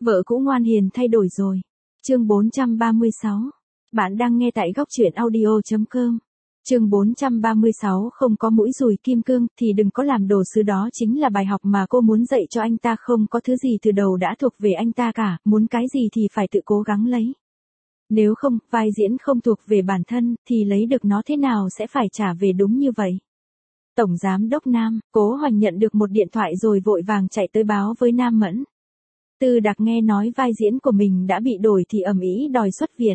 Vợ cũ ngoan hiền thay đổi rồi. Chương 436. Bạn đang nghe tại góc truyện audio.com. Chương 436 không có mũi dùi kim cương thì đừng có làm đồ sứ, đó chính là bài học mà cô muốn dạy cho anh ta. Không có thứ gì từ đầu đã thuộc về anh ta cả, muốn cái gì thì phải tự cố gắng lấy. Nếu không, vai diễn không thuộc về bản thân, thì lấy được nó thế nào sẽ phải trả về đúng như vậy. Tổng Giám đốc Nam, Cố Hoành nhận được một điện thoại rồi vội vàng chạy tới báo với Nam Mẫn. Tư Đạc nghe nói vai diễn của mình đã bị đổi thì ầm ĩ đòi xuất viện.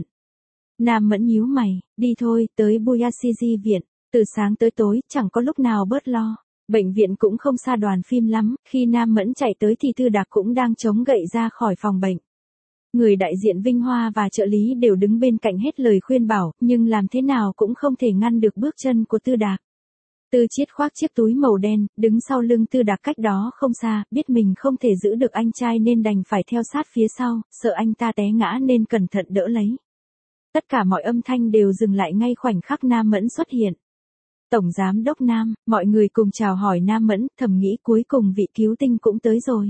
Nam Mẫn nhíu mày, đi thôi, tới Buyashiji viện, từ sáng tới tối, chẳng có lúc nào bớt lo. Bệnh viện cũng không xa đoàn phim lắm, khi Nam Mẫn chạy tới thì Tư Đạc cũng đang chống gậy ra khỏi phòng bệnh. Người đại diện Vinh Hoa và trợ lý đều đứng bên cạnh hết lời khuyên bảo, nhưng làm thế nào cũng không thể ngăn được bước chân của Tư Đạc. Tư Chiết khoác chiếc túi màu đen, đứng sau lưng Tư Đạc cách đó không xa, biết mình không thể giữ được anh trai nên đành phải theo sát phía sau, sợ anh ta té ngã nên cẩn thận đỡ lấy. Tất cả mọi âm thanh đều dừng lại ngay khoảnh khắc Nam Mẫn xuất hiện. Tổng Giám đốc Nam, mọi người cùng chào hỏi Nam Mẫn, thầm nghĩ cuối cùng vị cứu tinh cũng tới rồi.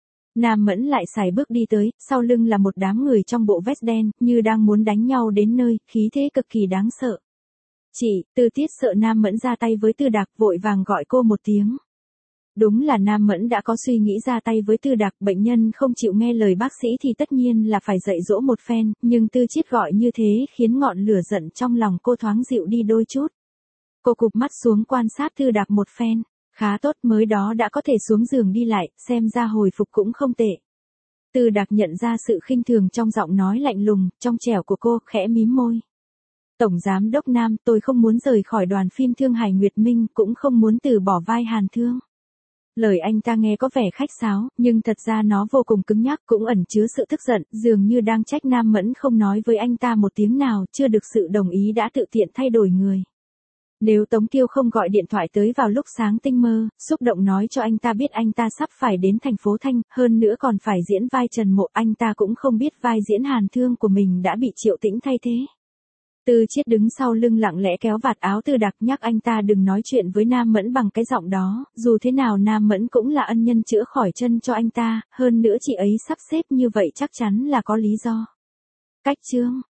Nam Mẫn lại sải bước đi tới, sau lưng là một đám người trong bộ vest đen, như đang muốn đánh nhau đến nơi, khí thế cực kỳ đáng sợ. Chị, Tư Tiết sợ Nam Mẫn ra tay với Tư Đạc, vội vàng gọi cô một tiếng. Đúng là Nam Mẫn đã có suy nghĩ ra tay với Tư Đạc, bệnh nhân không chịu nghe lời bác sĩ thì tất nhiên là phải dạy dỗ một phen, nhưng Tư Chiết gọi như thế khiến ngọn lửa giận trong lòng cô thoáng dịu đi đôi chút. Cô cụp mắt xuống quan sát Tư Đạc một phen, khá tốt, mới đó đã có thể xuống giường đi lại, xem ra hồi phục cũng không tệ. Tư Đạc nhận ra sự khinh thường trong giọng nói lạnh lùng, trong trẻo của cô, khẽ mím môi. Tổng Giám đốc Nam, tôi không muốn rời khỏi đoàn phim Thương Hải Nguyệt Minh, cũng không muốn từ bỏ vai Hàn Thương. Lời anh ta nghe có vẻ khách sáo, nhưng thật ra nó vô cùng cứng nhắc, cũng ẩn chứa sự tức giận, dường như đang trách Nam Mẫn không nói với anh ta một tiếng nào, chưa được sự đồng ý đã tự tiện thay đổi người. Nếu Tống Kiêu không gọi điện thoại tới vào lúc sáng tinh mơ, xúc động nói cho anh ta biết anh ta sắp phải đến thành phố Thanh, hơn nữa còn phải diễn vai Trần Mộ, anh ta cũng không biết vai diễn Hàn Thương của mình đã bị Triệu Tĩnh thay thế. Tư Chiết đứng sau lưng lặng lẽ kéo vạt áo Tư Đạc, nhắc anh ta đừng nói chuyện với Nam Mẫn bằng cái giọng đó, dù thế nào Nam Mẫn cũng là ân nhân chữa khỏi chân cho anh ta, hơn nữa chị ấy sắp xếp như vậy chắc chắn là có lý do. Cách chương,